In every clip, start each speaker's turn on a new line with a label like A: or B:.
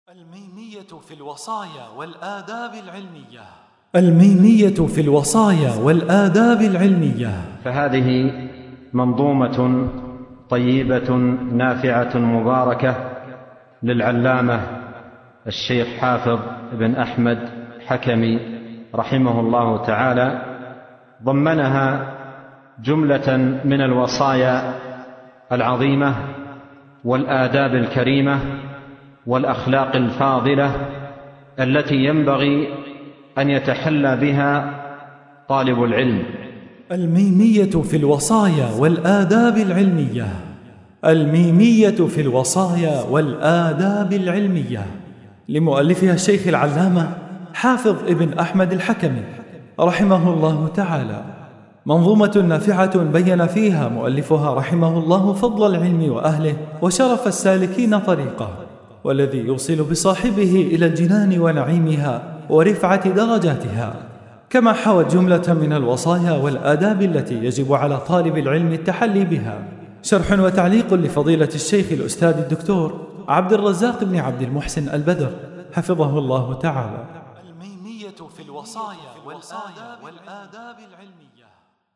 A: الميمية في الوصايا والآداب العلمية. الميمية في الوصايا والآداب العلمية.
B: فهذه منظومة طيبة نافعة مباركة للعلامة الشيخ حافظ بن أحمد حكمي رحمه الله تعالى، ضمنها جملة من الوصايا العظيمة والآداب الكريمة والأخلاق الفاضلة التي ينبغي أن يتحلى بها طالب العلم.
A: الميمية في الوصايا والآداب العلمية. الميمية في الوصايا والآداب العلمية لمؤلفها الشيخ العلامة حافظ ابن أحمد الحكمي رحمه الله تعالى، منظومة نافعة بين فيها مؤلفها رحمه الله فضل العلم وأهله وشرف السالكين طريقه، والذي يوصل بصاحبه إلى الجنان ونعيمها ورفعة درجاتها، كما حوت جملة من الوصايا والآداب التي يجب على طالب العلم التحلي بها. شرح وتعليق لفضيلة الشيخ الأستاذ الدكتور عبد الرزاق بن عبد المحسن البدر حفظه الله تعالى. الميمية في الوصايا والآداب العلمية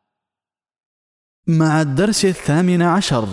C: مع الدرس 18.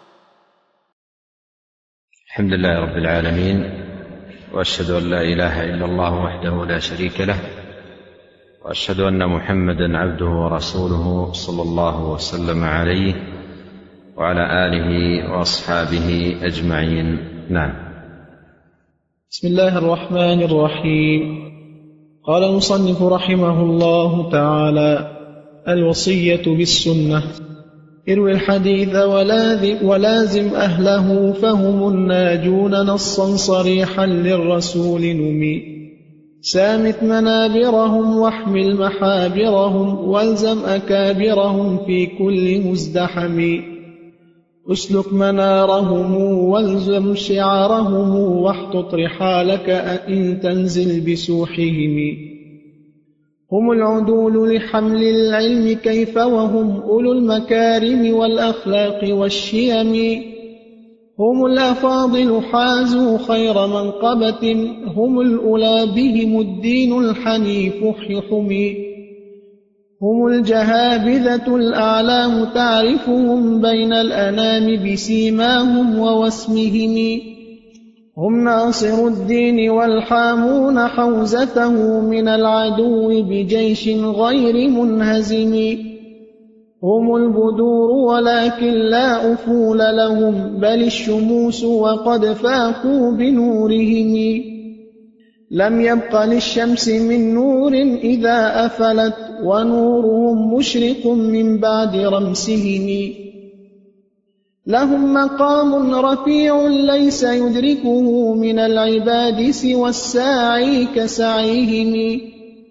B: الحمد لله رب العالمين، وأشهد أن لا إله إلا الله وحده لا شريك له، وأشهد أن محمدًا عبده ورسوله صلى الله وسلم عليه وعلى آله وأصحابه أجمعين. نعم.
D: بسم الله الرحمن الرحيم. قال المصنف رحمه الله تعالى: الوصية بالسنة. اروي الحديث ولازم أهله فهم الناجون نصا صريحا للرسول نمي. سامت منابرهم واحمل محابرهم والزم أكابرهم في كل مزدحم. اسلك منارهم والزم شعارهم واحطط رحالك إن تنزل بسوحهم. هم العدول لحمل العلم كيف وهم أولو المكارم والأخلاق والشيم. هم الأفاضل حازوا خير منقبة، هم الأولى بهم الدين الحنيف حمي. هم الجهابذة الأعلام تعرفهم بين الأنام بسيماهم ووسمهم. هم ناصر الدين والحامون حوزته من العدو بجيش غير منهزم. هم البدور ولكن لا أفول لهم بل الشموس وقد فاقوا بنورهم. لم يبق للشمس من نور إذا أفلت ونورهم مشرق من بعد رمسهم. لهم مقام رفيع ليس يدركه من العباد سوى الساعي كسعيهم.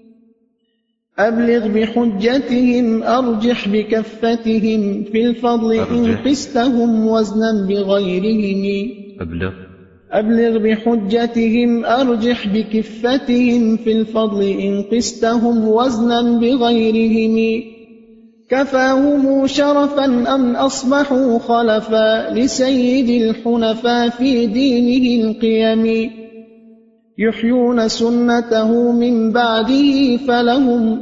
D: أبلغ بحجتهم أرجح بكفتهم في الفضل إن قستهم وزنا بغيرهم. أبلغ بحجتهم أرجح بكفتهم في الفضل إن قستهم وزنا بغيرهم. كفاهم شرفا أم أصبحوا خلفا لسيد الحنفاء في دينه القيم. يحيون سنته من بعده فلهم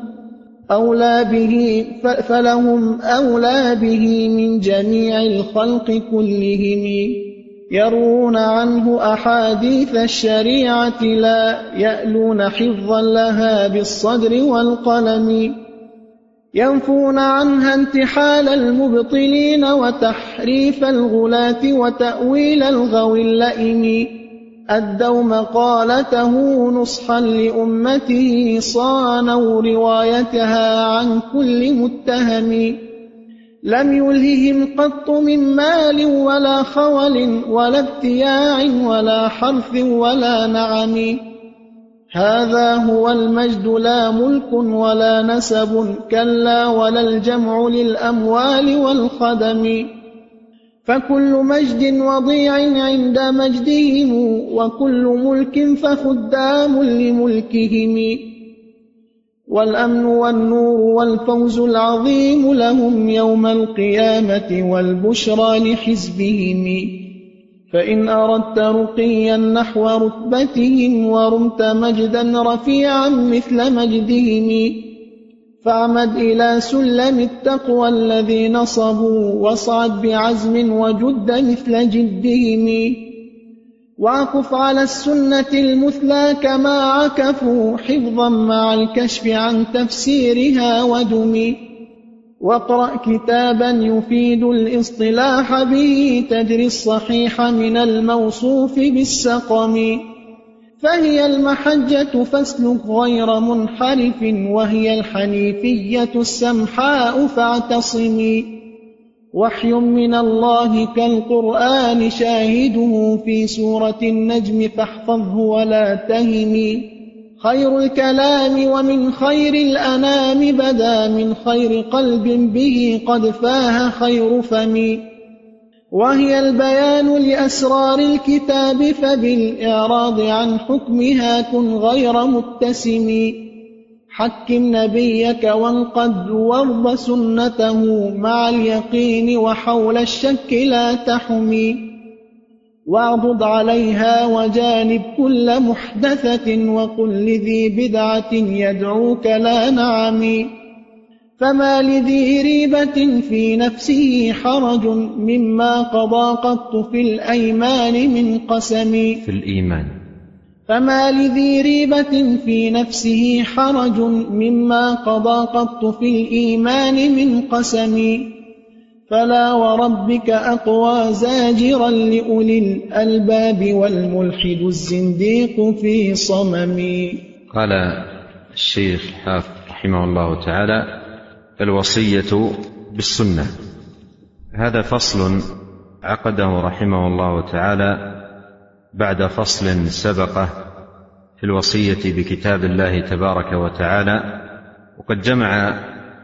D: أولى به من جميع الخلق كلهم. يرون عنه أحاديث الشريعة لا يألون حفظا لها بالصدر والقلم. ينفون عنها انتحال المبطلين وتحريف الغلاة وتأويل الغوي اللئيم. أدوا مقالته نصحا لأمته صانوا روايتها عن كل متهم. لم يلههم قط من مال ولا خول ولا ابتياع ولا حرث ولا نعم. هذا هو المجد لا ملك ولا نسب كلا ولا الجمع للأموال والخدم. فكل مجد وضيع عند مجدهم وكل ملك فخدام لملكهم. والأمن والنور والفوز العظيم لهم يوم القيامة والبشرى لحزبهم. فإن أردت رقيا نحو رتبتهم ورمت مجدا رفيعا مثل مجدهم فاعمد إلى سلم التقوى الذي نصبوا واصعد بعزم وجد مثل جدهم واعكف على السنة المثلى كما عكفوا حفظا مع الكشف عن تفسيرها ودم واقرأ كتابا يفيد الاصطلاح به تدري الصحيح من الموصوف بالسقم فهي المحجة فاسلك غير منحرف وهي الحنيفية السمحاء فاعتصمي وحي من الله كالقرآن شاهده في سورة النجم فاحفظه ولا تهمي خير الكلام ومن خير الأنام بدا من خير قلب به قد فاه خير فم وهي البيان لأسرار الكتاب فبالإعراض عن حكمها كن غير متسم حكم نبيك وانقد وارض سنته مع اليقين وحول الشك لا تحمي واعضد عليها وجانب كل محدثة وقل لذي بدعة يدعوك لا نعم فما لذي ريبة في نفسه حرج مما قضى قط في الأيمان من قسم
B: في الإيمان.
D: فما لذي ريبة في نفسه حرج مما قضى قط في الإيمان من قسم فلا وربك أقوى زاجرا لأولي الألباب والملحد الزنديق في صمم.
B: قال الشيخ حافظ رحمه الله تعالى: الوصية بالسنة. هذا فصل عقده رحمه الله تعالى بعد فصل سبقه في الوصية بكتاب الله تبارك وتعالى، وقد جمع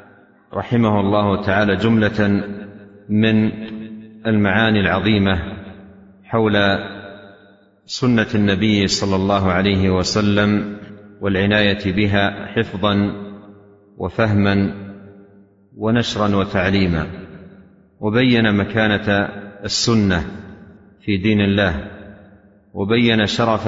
B: رحمه الله تعالى جملة من المعاني العظيمة حول سنة النبي صلى الله عليه وسلم والعناية بها حفظا وفهما ونشرا وتعليما، وبين مكانة السنة في دين الله، وبين شرف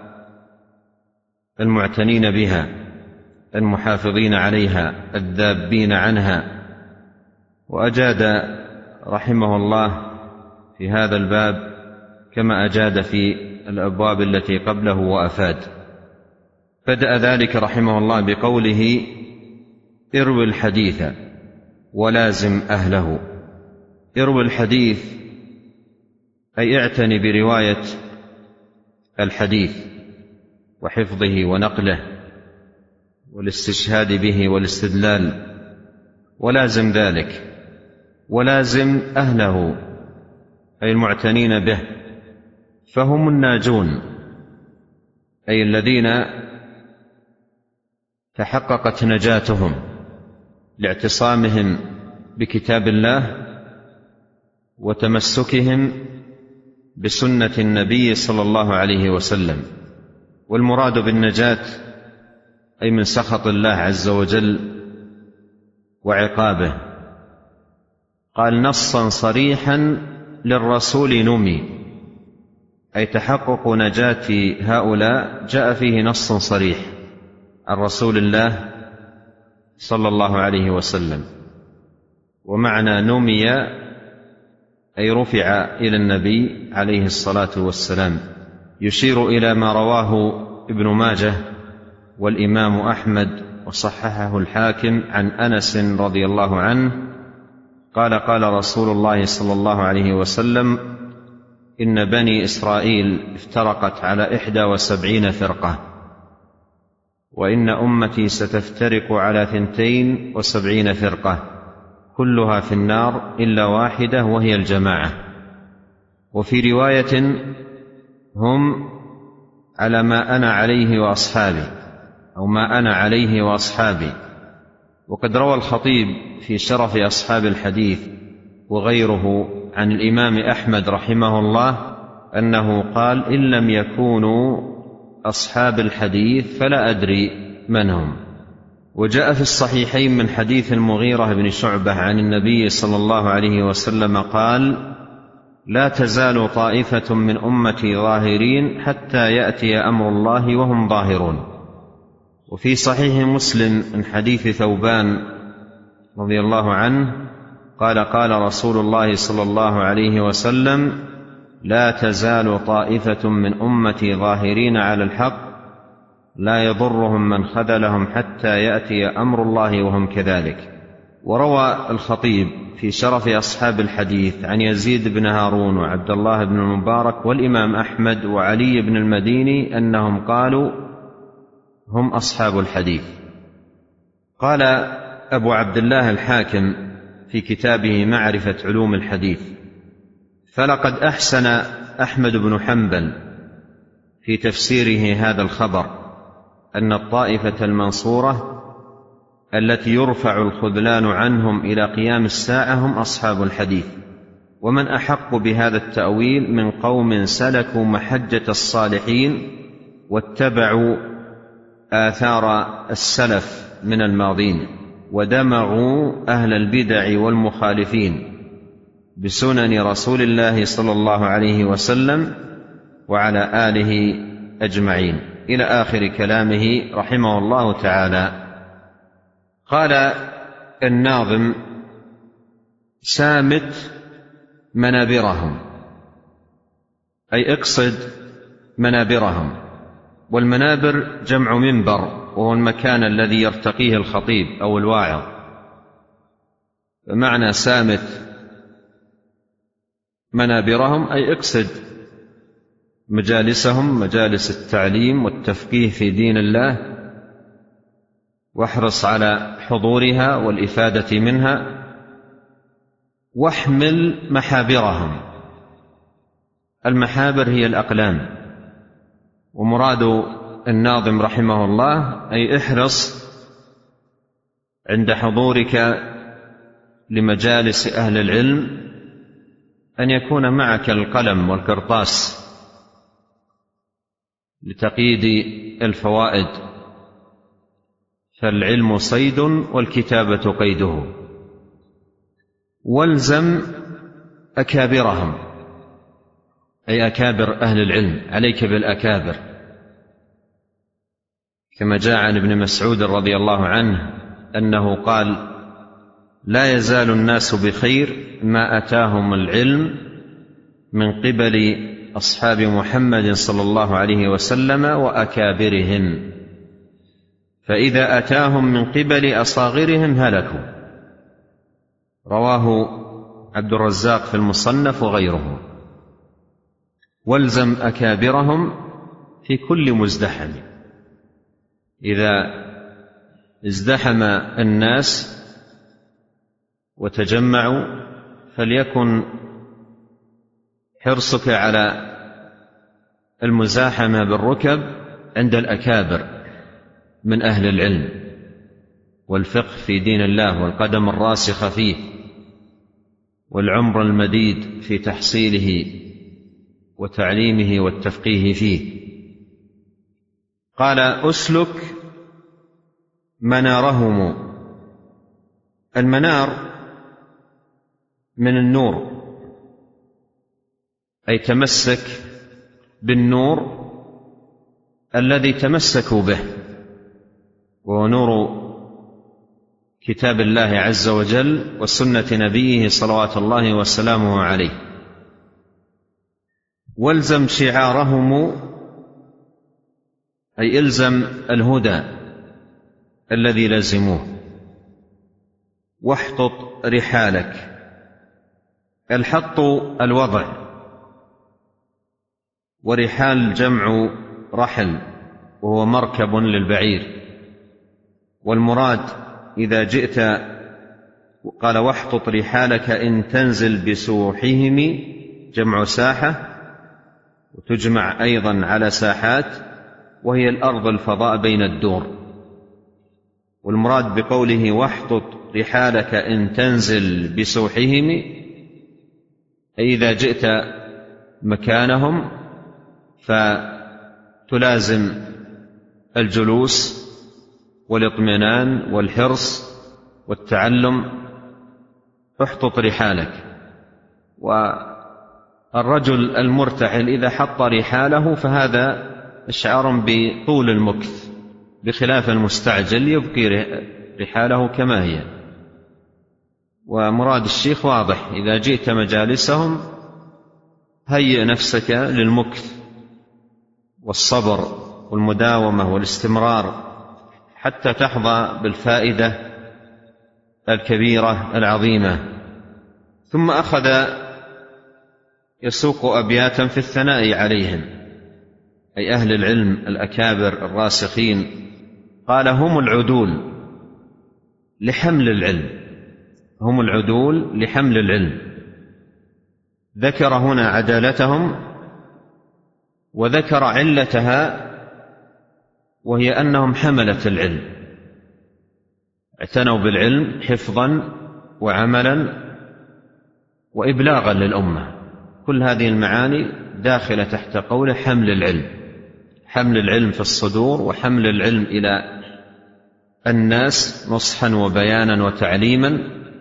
B: المعتنين بها المحافظين عليها الذابين عنها، وأجاد رحمه الله في هذا الباب كما أجاد في الأبواب التي قبله وأفاد. بدأ ذلك رحمه الله بقوله: اروي الحديث ولازم أهله. اروي الحديث أي اعتني برواية الحديث وحفظه ونقله والاستشهاد به والاستدلال، ولازم ذلك، ولازم أهله أي المعتنين به، فهم الناجون أي الذين تحققت نجاتهم لاعتصامهم بكتاب الله وتمسكهم بسنة النبي صلى الله عليه وسلم. والمراد بالنجاة أي من سخط الله عز وجل وعقابه. قال: نصا صريحا للرسول نمي، أي تحقق نجاة هؤلاء جاء فيه نص صريح عن رسول الله صلى الله عليه وسلم. ومعنى نمي أي رفع إلى النبي عليه الصلاة والسلام، يشير إلى ما رواه ابن ماجه والإمام أحمد وصححه الحاكم عن أنس رضي الله عنه قال: قال رسول الله صلى الله عليه وسلم: إن بني إسرائيل افترقت على 71 فرقة، وإن أمتي ستفترق على 72 فرقة، كلها في النار إلا واحدة وهي الجماعة. وفي رواية: هم على ما أنا عليه وأصحابي، أو ما أنا عليه وأصحابي. وقد روى الخطيب في شرف أصحاب الحديث وغيره عن الإمام أحمد رحمه الله أنه قال: إن لم يكونوا أصحاب الحديث فلا أدري من هم. وجاء في الصحيحين من حديث المغيرة بن شعبة عن النبي صلى الله عليه وسلم قال: لا تزال طائفة من أمتي ظاهرين حتى يأتي أمر الله وهم ظاهرون. وفي صحيح مسلم من حديث ثوبان رضي الله عنه قال قال رسول الله صلى الله عليه وسلم: لا تزال طائفة من أمتي ظاهرين على الحق لا يضرهم من خذلهم حتى يأتي أمر الله وهم كذلك. وروى الخطيب في شرف أصحاب الحديث عن يزيد بن هارون وعبد الله بن المبارك والإمام أحمد وعلي بن المديني أنهم قالوا: هم أصحاب الحديث. قال أبو عبد الله الحاكم في كتابه معرفة علوم الحديث: فلقد أحسن أحمد بن حنبل في تفسيره هذا الخبر أن الطائفة المنصورة التي يرفع الخذلان عنهم إلى قيام الساعة هم أصحاب الحديث. ومن أحق بهذا التأويل من قوم سلكوا محجة الصالحين واتبعوا آثار السلف من الماضين ودمغوا أهل البدع والمخالفين بسنن رسول الله صلى الله عليه وسلم وعلى آله أجمعين، إلى آخر كلامه رحمه الله تعالى. قال الناظم: سامت منابرهم، أي اقصد منابرهم. والمنابر جمع منبر، وهو المكان الذي يرتقيه الخطيب أو الواعظ. فمعنى سامت منابرهم أي اقصد مجالسهم، مجالس التعليم والتفقيه في دين الله، واحرص على حضورها والإفادة منها. واحمل محابرهم، المحابر هي الأقلام. ومراد الناظم رحمه الله أي احرص عند حضورك لمجالس أهل العلم أن يكون معك القلم والقرطاس لتقييد الفوائد، فالعلم صيد والكتابة قيده. والزم أكابرهم، أي أكابر أهل العلم، عليك بالأكابر، كما جاء عن ابن مسعود رضي الله عنه أنه قال: لا يزال الناس بخير ما أتاهم العلم من قبل أصحاب محمد صلى الله عليه وسلم وأكابرهم، فإذا أتاهم من قبل أصاغرهم هلكوا. رواه عبد الرزاق في المصنف وغيره. والزم أكابرهم في كل مزدحم، إذا ازدحم الناس وتجمعوا فليكن حرصك على المزاحمة بالركب عند الأكابر من أهل العلم والفقه في دين الله والقدم الراسخة فيه والعمر المديد في تحصيله وتعليمه والتفقيه فيه. قال: أسلك منارهم. المنار من النور، أي تمسك بالنور الذي تمسكوا به، وهو نور كتاب الله عز وجل وسنة نبيه صلوات الله وسلامه عليه. والزم شعارهم، أي إلزم الهدى الذي لزموه. واحطط رحالك. الحط الوضع، ورحال جمع رحل وهو مركب للبعير. والمراد إذا جئت، قال: واحطط رحالك إن تنزل بسوحهم، جمع ساحة، وتجمع أيضا على ساحات، وهي الأرض الفضاء بين الدور. والمراد بقوله واحطط رحالك إن تنزل بسوحهم، أي إذا جئت مكانهم فتلازم الجلوس والاطمئنان والحرص والتعلم. احطط رحالك. الرجل المرتحل إذا حط رحاله فهذا إشعار بطول المكث، بخلاف المستعجل يبقي رحاله كما هي. ومراد الشيخ واضح: إذا جئت مجالسهم هيئ نفسك للمكث والصبر والمداومة والاستمرار حتى تحظى بالفائدة الكبيرة العظيمة. ثم أخذ يسوق أبياتا في الثناء عليهم، أي أهل العلم الأكابر الراسخين. قال: هم العدول لحمل العلم، هم العدول لحمل العلم. ذكر هنا عدالتهم وذكر علتها، وهي أنهم حملة العلم، اعتنوا بالعلم حفظا وعملا وإبلاغا للأمة. كل هذه المعاني داخلة تحت قول حمل العلم، حمل العلم في الصدور وحمل العلم إلى الناس نصحا وبيانا وتعليما.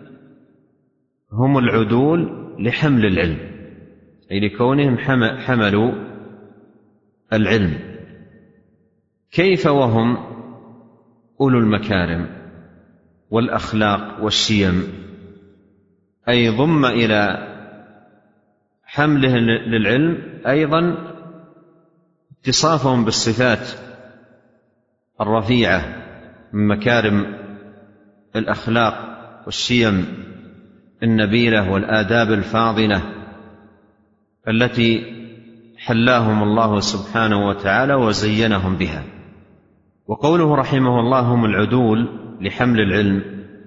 B: هم العدول لحمل العلم، أي لكونهم حملوا العلم. كيف وهم أولو المكارم والأخلاق والشيم؟ أي ضم إلى حمله للعلم أيضا اتصافهم بالصفات الرفيعة من مكارم الأخلاق والشيم النبيلة والآداب الفاضلة التي حلاهم الله سبحانه وتعالى وزينهم بها. وقوله رحمه الله هم العدول لحمل العلم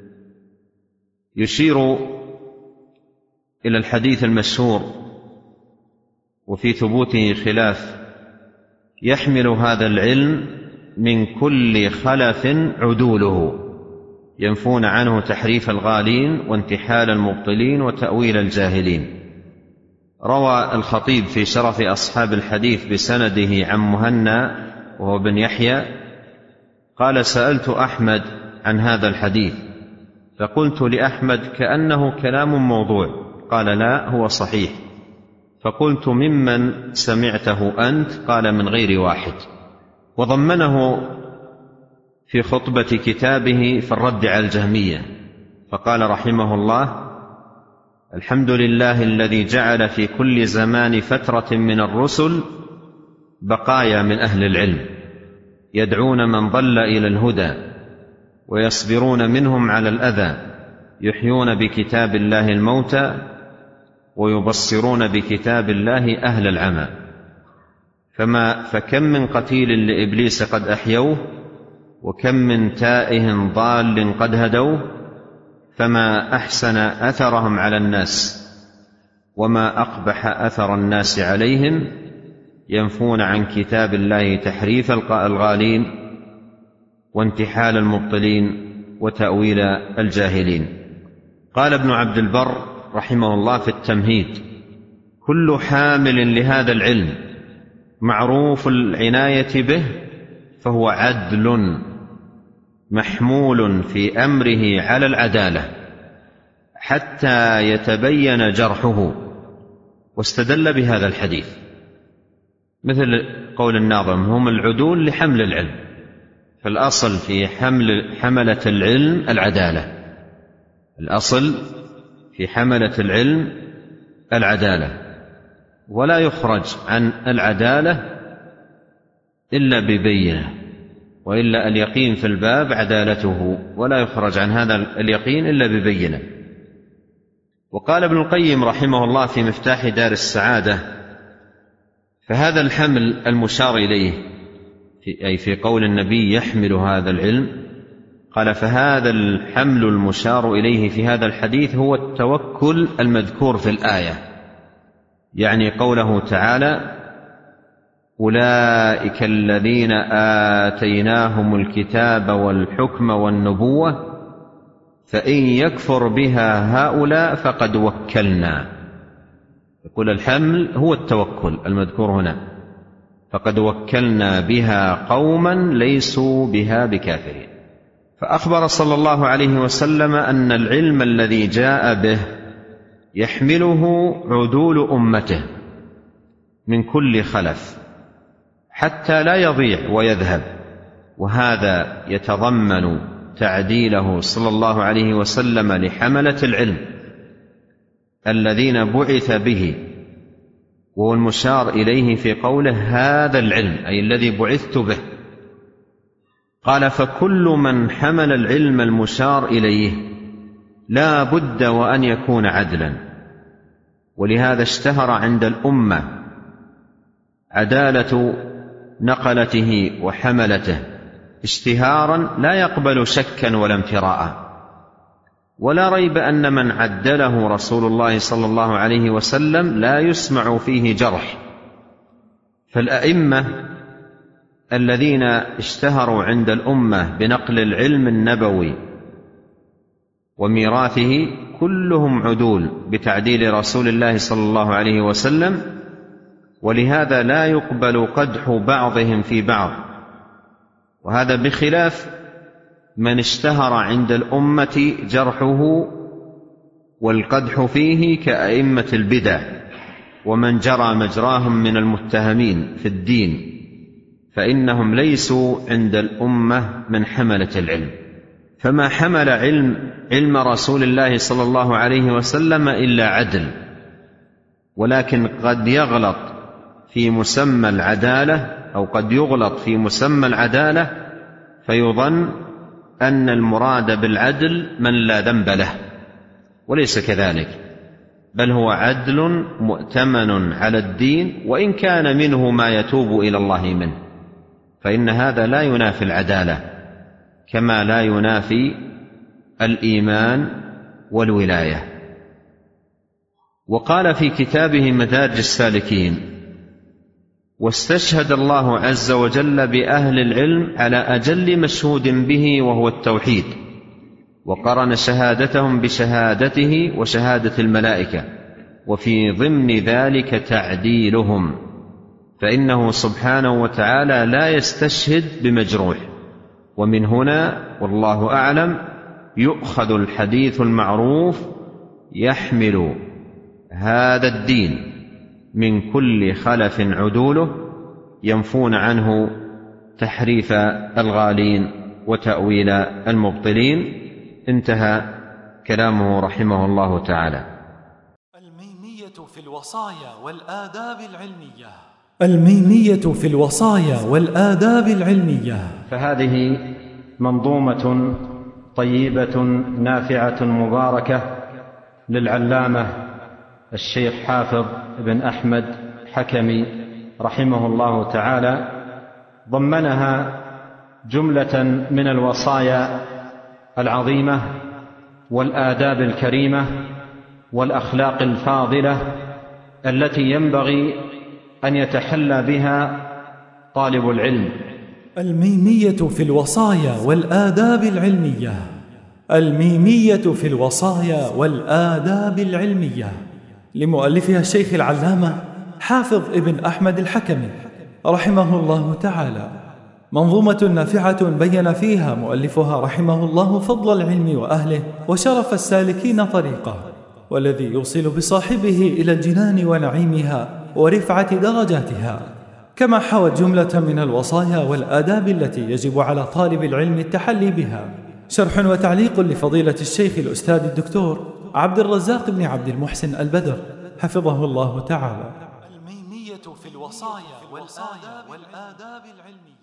B: يشير إلى الحديث المشهور وفي ثبوته خلاف: يحمل هذا العلم من كل خلف عدوله، ينفون عنه تحريف الغالين وانتحال المبطلين وتأويل الجاهلين. روى الخطيب في شرف أصحاب الحديث بسنده عن مهنا وهو بن يحيى قال: سألت أحمد عن هذا الحديث فقلت لأحمد: كأنه كلام موضوع. قال: لا، هو صحيح. فقلت: ممن سمعته أنت؟ قال: من غير واحد. وضمنه في خطبة كتابه في الرد على الجهمية، فقال رحمه الله: الحمد لله الذي جعل في كل زمان فترة من الرسل بقايا من أهل العلم يدعون من ضل إلى الهدى ويصبرون منهم على الأذى، يحيون بكتاب الله الموتى ويبصرون بكتاب الله أهل العمى. فكم من قتيل لإبليس قد أحيوه، وكم من تائه ضال قد هدوه، فما أحسن أثرهم على الناس وما أقبح أثر الناس عليهم، ينفون عن كتاب الله تحريف الغالين وانتحال المبطلين وتأويل الجاهلين. قال ابن عبد البر رحمه الله في التمهيد: كل حامل لهذا العلم معروف العناية به فهو عدل محمول في أمره على العدالة حتى يتبين جرحه. واستدل بهذا الحديث مثل قول الناظم: هم العدول لحمل العلم. فالأصل في حملة العلم العدالة، الأصل في حملة العلم العدالة، ولا يخرج عن العدالة إلا ببينة، وإلا اليقين في الباب عدالته، ولا يخرج عن هذا اليقين إلا ببينة. وقال ابن القيم رحمه الله في مفتاح دار السعادة: فهذا الحمل المشار إليه، أي في قول النبي يحمل هذا العلم، قال: فهذا الحمل المشار إليه في هذا الحديث هو التوكل المذكور في الآية، يعني قوله تعالى: أولئك الذين آتيناهم الكتاب والحكم والنبوة فإن يكفر بها هؤلاء فقد وكلنا. يقول الحمل هو التوكل المذكور هنا، فقد وكلنا بها قوما ليسوا بها بكافرين. فأخبر صلى الله عليه وسلم أن العلم الذي جاء به يحمله عدول أمته، من كل خلف حتى لا يضيع ويذهب. وهذا يتضمن تعديله صلى الله عليه وسلم لحملة العلم الذين بعث به، وهو المشار إليه في قوله هذا العلم، أي الذي بعثت به. قال فكل من حمل العلم المشار إليه لا بد وأن يكون عدلا. ولهذا اشتهر عند الأمة عدالة نقلته وحملته اشتهارا لا يقبل شكا ولا امتراء. ولا ريب أن من عدله رسول الله صلى الله عليه وسلم لا يسمع فيه جرح. فالأئمة الذين اشتهروا عند الأمة بنقل العلم النبوي وميراثه كلهم عدول بتعديل رسول الله صلى الله عليه وسلم، ولهذا لا يقبل قدح بعضهم في بعض. وهذا بخلاف من اشتهر عند الأمة جرحه والقدح فيه كأئمة البدع ومن جرى مجراهم من المتهمين في الدين، فإنهم ليسوا عند الأمة من حملة العلم. فما حمل علم رسول الله صلى الله عليه وسلم إلا عدل، ولكن قد يغلط في مسمى العدالة، أو قد يغلط في مسمى العدالة فيظن أن المراد بالعدل من لا ذنب له، وليس كذلك، بل هو عدل مؤتمن على الدين وإن كان منه ما يتوب إلى الله منه، فإن هذا لا ينافي العدالة كما لا ينافي الإيمان والولاية. وقال في كتابه مدارج السالكين: واستشهد الله عز وجل بأهل العلم على أجل مشهود به وهو التوحيد، وقرن شهادتهم بشهادته وشهادة الملائكة، وفي ضمن ذلك تعديلهم، فإنه سبحانه وتعالى لا يستشهد بمجروح. ومن هنا والله أعلم يؤخذ الحديث المعروف: يحمل هذا الدين من كل خلف عدوله ينفون عنه تحريف الغالين وتأويل المبطلين. انتهى كلامه رحمه الله تعالى.
A: الميمية في الوصايا والآداب العلمية. الميمية في الوصايا والآداب العلمية.
E: فهذه منظومة طيبة نافعة مباركة للعلامة الشيخ حافظ بن أحمد حكمي رحمه الله تعالى، ضمنها جملة من الوصايا العظيمة والآداب الكريمة والأخلاق الفاضلة التي ينبغي أن يتحلى بها طالب العلم.
A: الميمية في الوصايا والآداب العلمية. الميمية في الوصايا والآداب العلمية لمؤلفها الشيخ العلامة حافظ ابن أحمد الحكمي رحمه الله تعالى، منظومة نافعة بين فيها مؤلفها رحمه الله فضل العلم وأهله وشرف السالكين طريقه، والذي يوصل بصاحبه إلى الجنان ونعيمها ورفعة درجاتها، كما حوت جملة من الوصايا والآداب التي يجب على طالب العلم التحلي بها. شرح وتعليق لفضيلة الشيخ الأستاذ الدكتور عبد الرزاق بن عبد المحسن البدر حفظه الله تعالى. الميمية في الوصايا والآداب العلمية.